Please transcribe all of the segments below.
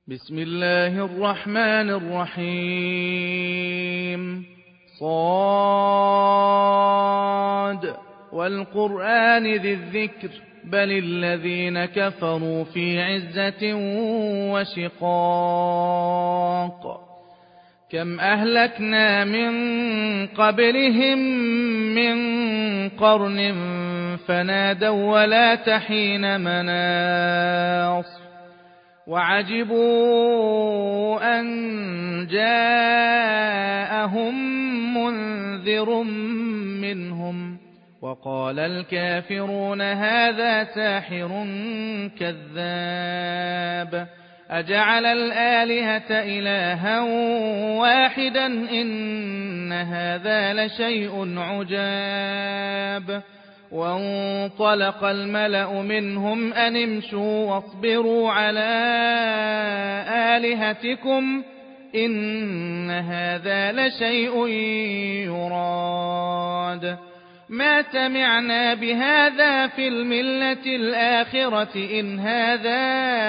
بسم الله الرحمن الرحيم صاد والقرآن ذي الذكر بل الذين كفروا في عزة وشقاق كم أهلكنا من قبلهم من قرن فنادوا ولا تحين مناص وعجبوا أن جاءهم منذر منهم وقال الكافرون هذا ساحر كذاب أجعل الآلهة إلها واحدا إن هذا لشيء عجاب وانطلق الملأ منهم أن امشوا واصبروا على آلهتكم إن هذا لشيء يراد ما سمعنا بهذا في الملة الآخرة إن هذا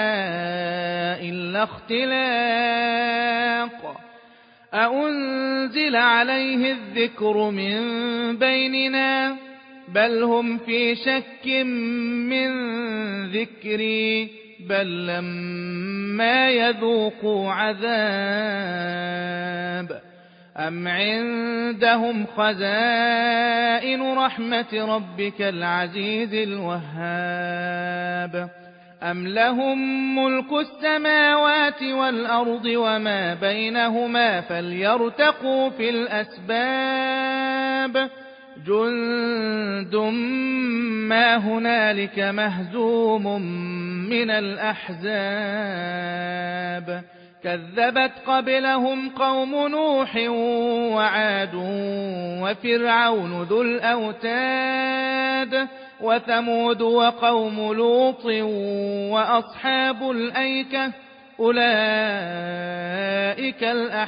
إلا اختلاق أأنزل عليه الذكر من بيننا بل هم في شك من ذكري بل لما يذوقوا عذاب أم عندهم خزائن رحمة ربك العزيز الوهاب أم لهم ملك السماوات والأرض وما بينهما فليرتقوا في الأسباب جند ما هنالك مهزوم من الأحزاب كذبت قبلهم قوم نوح وعاد وفرعون ذو الأوتاد وثمود وقوم لوط وأصحاب الأيكة أولئك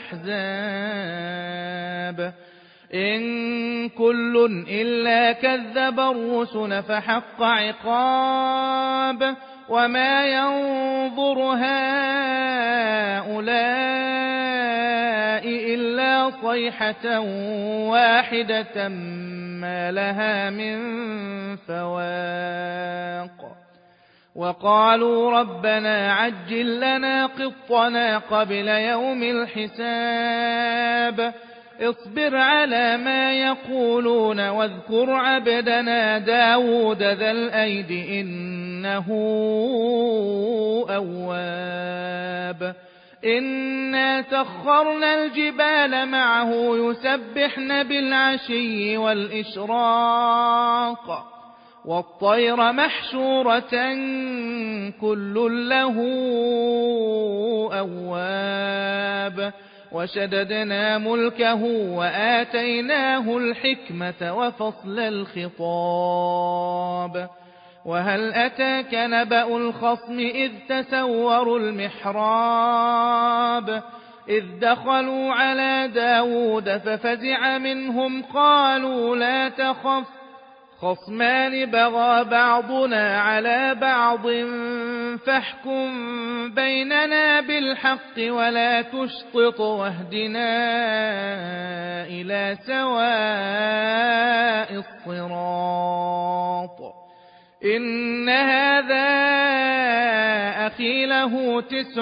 الأحزاب إن كل إلا كذب الرسل فحق عقاب وما ينظر هؤلاء إلا صيحة واحدة ما لها من فواق وقالوا ربنا عجل لنا قطنا قبل يوم الحساب اصبر على ما يقولون واذكر عبدنا داود ذا الأيد إنه أواب إنا سخرنا الجبال معه يسبحن بالعشي والإشراق والطير محشورة كل له أواب وشددنا ملكه وآتيناه الحكمة وفصل الخطاب وهل أتاك نبأ الخصم إذ تسوروا المحراب إذ دخلوا على داود ففزع منهم قالوا لا تخف خصمان بغى بعضنا على بعض فاحكم بيننا بالحق ولا تشطط واهدنا إلى سواء الصراط إن هذا أخي له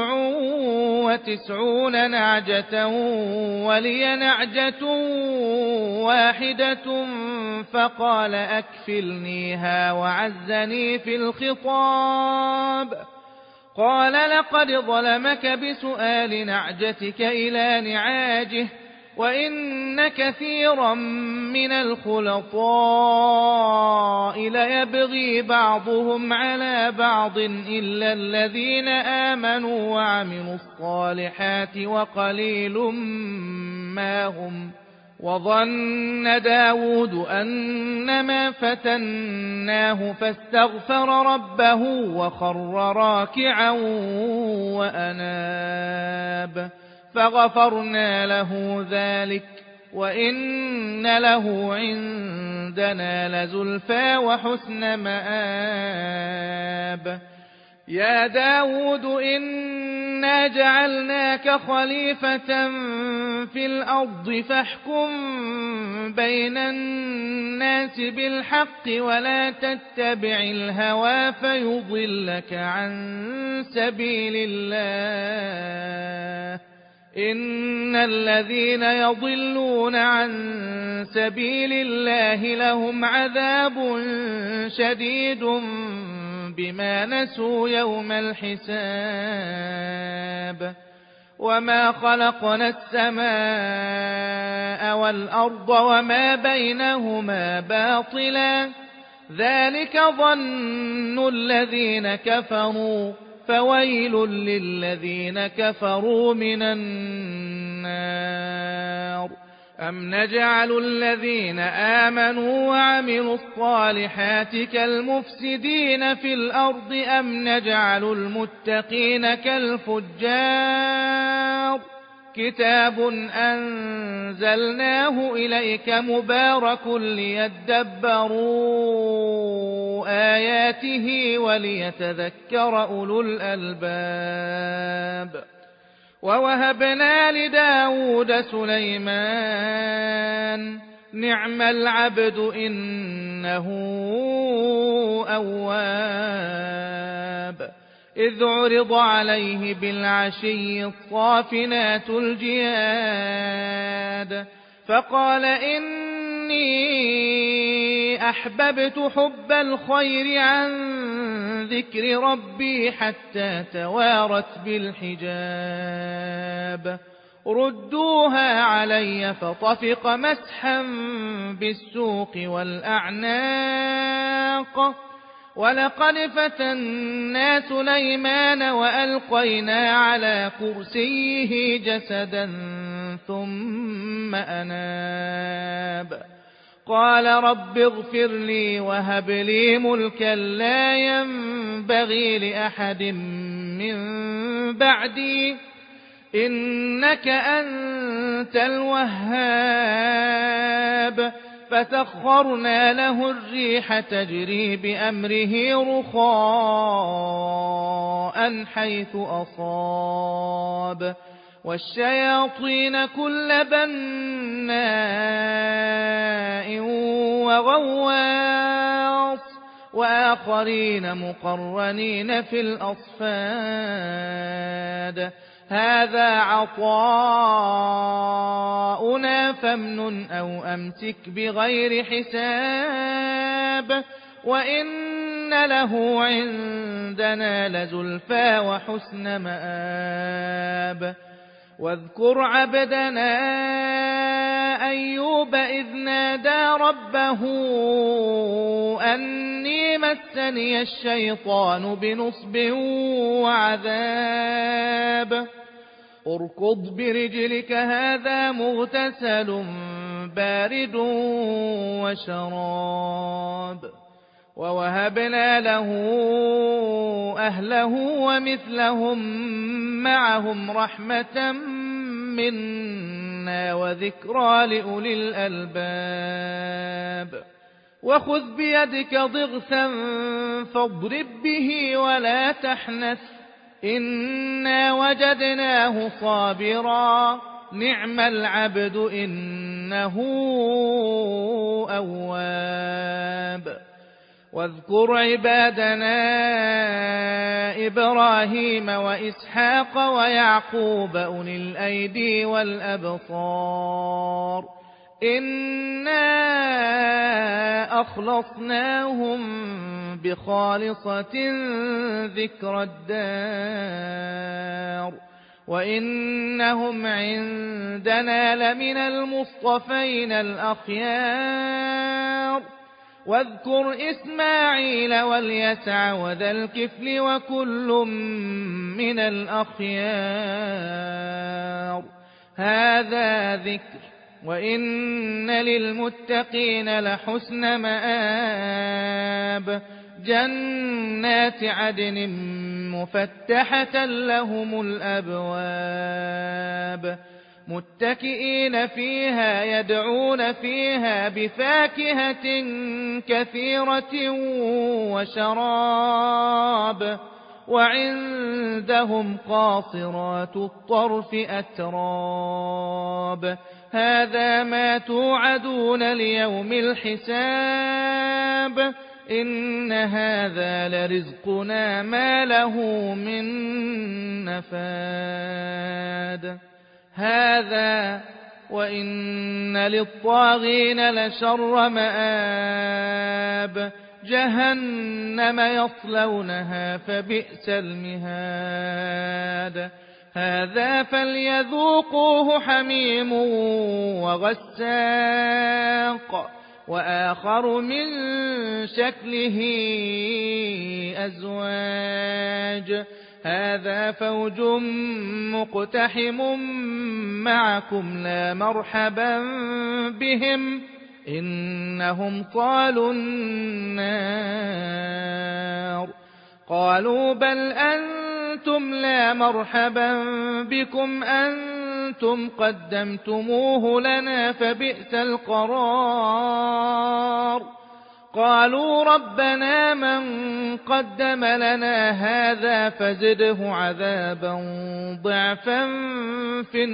99 نعجة ولي نعجة واحدة فقال أكفلنيها وعزني في الخطاب قال لقد ظلمك بسؤال نعجتك إلى نعاجه وإن كثيرا من الخلطاء ليبغي بعضهم على بعض إلا الذين آمنوا وعملوا الصالحات وقليل ما هم وظن داود أنما فتناه فاستغفر ربه وخر راكعا وأناب فغفرنا له ذلك وإن له عندنا لزلفى وحسن مآب يا داود إنا إِنَّا جَعَلْنَاكَ خَلِيفَةً فِي الْأَرْضِ فَاحْكُم بَيْنَ النَّاسِ بِالْحَقِّ وَلَا تَتَّبِعِ الْهَوَىٰ فَيُضِلَّكَ عَن سَبِيلِ اللَّهِ ۚ إِنَّ الَّذِينَ يَضِلُّونَ عَن سَبِيلِ اللَّهِ لَهُمْ عَذَابٌ شَدِيدٌ بِمَا نَسُوا يَوْمَ الْحِسَابِ وَمَا خَلَقْنَا السَّمَاءَ وَالْأَرْضَ وَمَا بَيْنَهُمَا بَاطِلًا ۚ ذَلِكَ ظَنُّ الَّذِينَ كَفَرُوا ۚ فَوَيْلٌ لِّلَّذِينَ كَفَرُوا مِنَ النَّارِ أَمْ نَجْعَلُ الَّذِينَ آمَنُوا وَعَمِلُوا الصَّالِحَاتِ كَالْمُفْسِدِينَ فِي الْأَرْضِ أَمْ نَجْعَلُ الْمُتَّقِينَ كَالْفُجَّارِ كِتَابٌ أَنزَلْنَاهُ إِلَيْكَ مُبَارَكٌ لِّيَدَّبَّرُوا آيَاتِهِ وَلِيَتَذَكَّرَ أُولُو الْأَلْبَابِ وَوَهَبْنَا لِدَاوُودَ سُلَيْمَانَ نِعْمَ الْعَبْدُ إِنَّهُ أَوَّابٌ إِذْ عُرِضَ عَلَيْهِ بِالْعَشِيِّ الصَّافِنَاتُ الْجِيَادُ فَقَالَ إِنِّي أَحْبَبْتُ حُبَّ الْخَيْرِ عَن ذِكْرِ رَبِّي حَتَّىٰ تَوَارَتْ بِالْحِجَابِ رُدُّوهَا عَلَيَّ فَطَفِقَ مَسْحًا بِالسُّوقِ وَالْأَعْنَاقِ وَلَقَدْ فَتَنَّا سُلَيْمَانَ وَأَلْقَيْنَا عَلَىٰ كُرْسِيِّهِ جَسَدًا ثُمَّ أَنَابَ قَالَ رَبِّ اغْفِرْ لِي وَهَبْ لِي مُلْكًا لَّا يَنبَغِي لِأَحَدٍ مِّن بَعْدِي إِنَّكَ أَنتَ الْوَهَّابُ فَسَخَّرْنَا لَهُ الرِّيحَ تَجْرِي بِأَمْرِهِ رُخَاءً حَيْثُ أَصَابَ وَالشَّيَاطِينَ كُلَّ بَنَّاءٍ وَغَوَّاصٍ وَآخَرِينَ مُقَرَّنِينَ فِي الْأَصْفَادِ هَذَا عَطَاؤُنَا فَامْنُنْ أَوْ أَمْسِكْ بِغَيْرِ حِسَابٍ وَإِنَّ لَهُ عِندَنَا لَزُلْفَىٰ وَحُسْنَ مَآبٍ واذكر عبدنا أيوب إذ نادى ربه أني مسني الشيطان بنصب وعذاب اركض برجلك هذا مغتسل بارد وشراب ووهبنا له أهله ومثلهم معهم رحمة منا وذكرى لأولي الألباب وخذ بيدك ضغثا فاضرب به ولا تحنث إنا وجدناه صابرا نعم العبد إنه أواب واذكر عبادنا إبراهيم وإسحاق ويعقوب أولي الأيدي والأبصار إنا أخلصناهم بخالصة ذكر الدار وإنهم عندنا لمن المصطفين الأخيار واذكر إسماعيل واليسع وذا الكفل وكل من الأخيار هذا ذكر وإن للمتقين لحسن مآب جنات عدن مفتحة لهم الأبواب متكئين فيها يدعون فيها بفاكهة كثيرة وشراب وعندهم قاصرات الطرف أتراب هذا ما توعدون ليوم الحساب إن هذا لرزقنا ما له من نفاد هذا وإن للطاغين لشر مآب جهنم يصلونها فبئس المهاد هذا فليذوقوه حميم وغساق وآخر من شكله أزواج هذا فوج مقتحم معكم لا مرحبا بهم إنهم صالوا النار قالوا بل أنتم لا مرحبا بكم أنتم قدمتموه لنا فبئس القرار قالوا ربنا من قدم لنا هذا فزده عذابا ضعفا في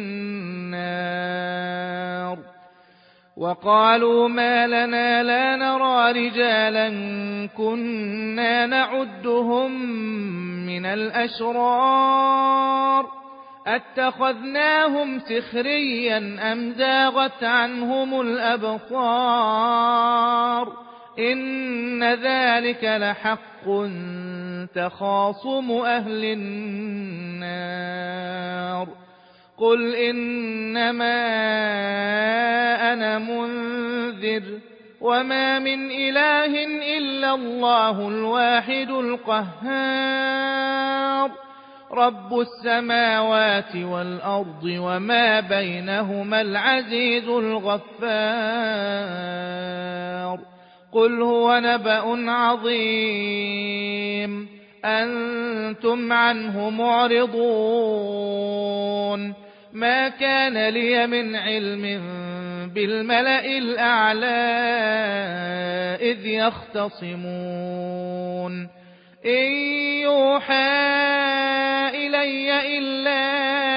النار وقالوا ما لنا لا نرى رجالا كنا نعدهم من الأشرار أتخذناهم سخريا أم زاغت عنهم الأبصار إن ذلك لحق تخاصم أهل النار قل إنما أنا منذر وما من إله إلا الله الواحد القهار رب السماوات والأرض وما بينهما العزيز الغفار قل هو نبأ عظيم أنتم عنه معرضون ما كان لي من علم بالملأ الأعلى إذ يختصمون إن يوحى إلي إلا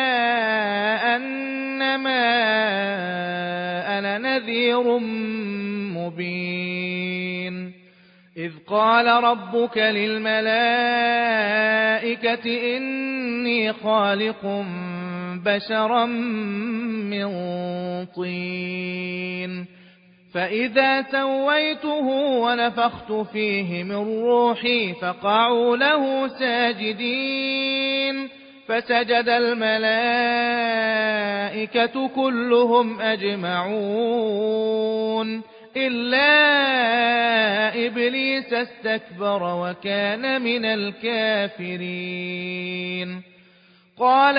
أنما أنا نذير مبين إذ قال ربك للملائكة إني خالق بشرا من طين فإذا سويته ونفخت فيه من روحي فقعوا له ساجدين فسجد الملائكة كلهم أجمعون إلا إبليس استكبر وكان من الكافرين قال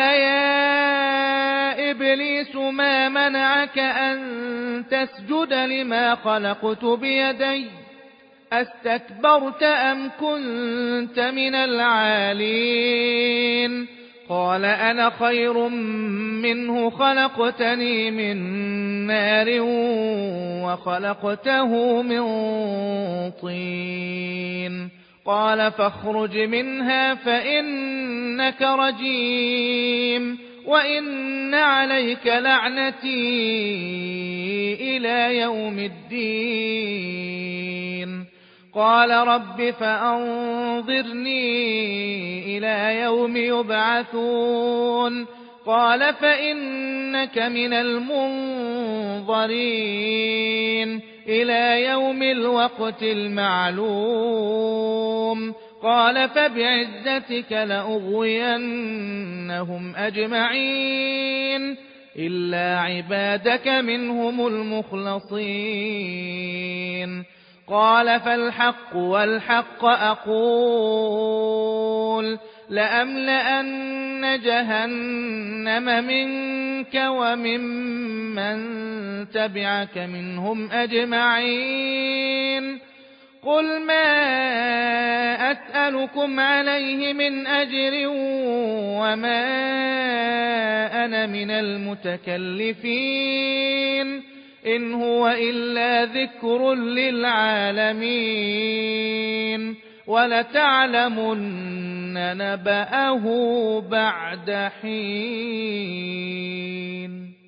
يا إبليس ما منعك أن تسجد لما خلقت بيدي أستكبرت أم كنت من العالين قال أنا خير منه خلقتني من نار وخلقته من طين قال فاخرج منها فإنك رجيم وإن عليك لعنتي إلى يوم الدين قال رب فأنظرني إلى يوم يبعثون قال فإنك من المنظرين إلى يوم الوقت المعلوم قال فبعزتك لأغوينهم أجمعين إلا عبادك منهم المخلصين قال فالحق والحق أقول لأملأن جهنم منك وممن تبعك منهم أجمعين قل ما أسألكم عليه من أجر وما أنا من المتكلفين إن هو إلا ذكر للعالمين وَلَتَعْلَمُنَّ نَبَأَهُ بَعْدَ حِينٍ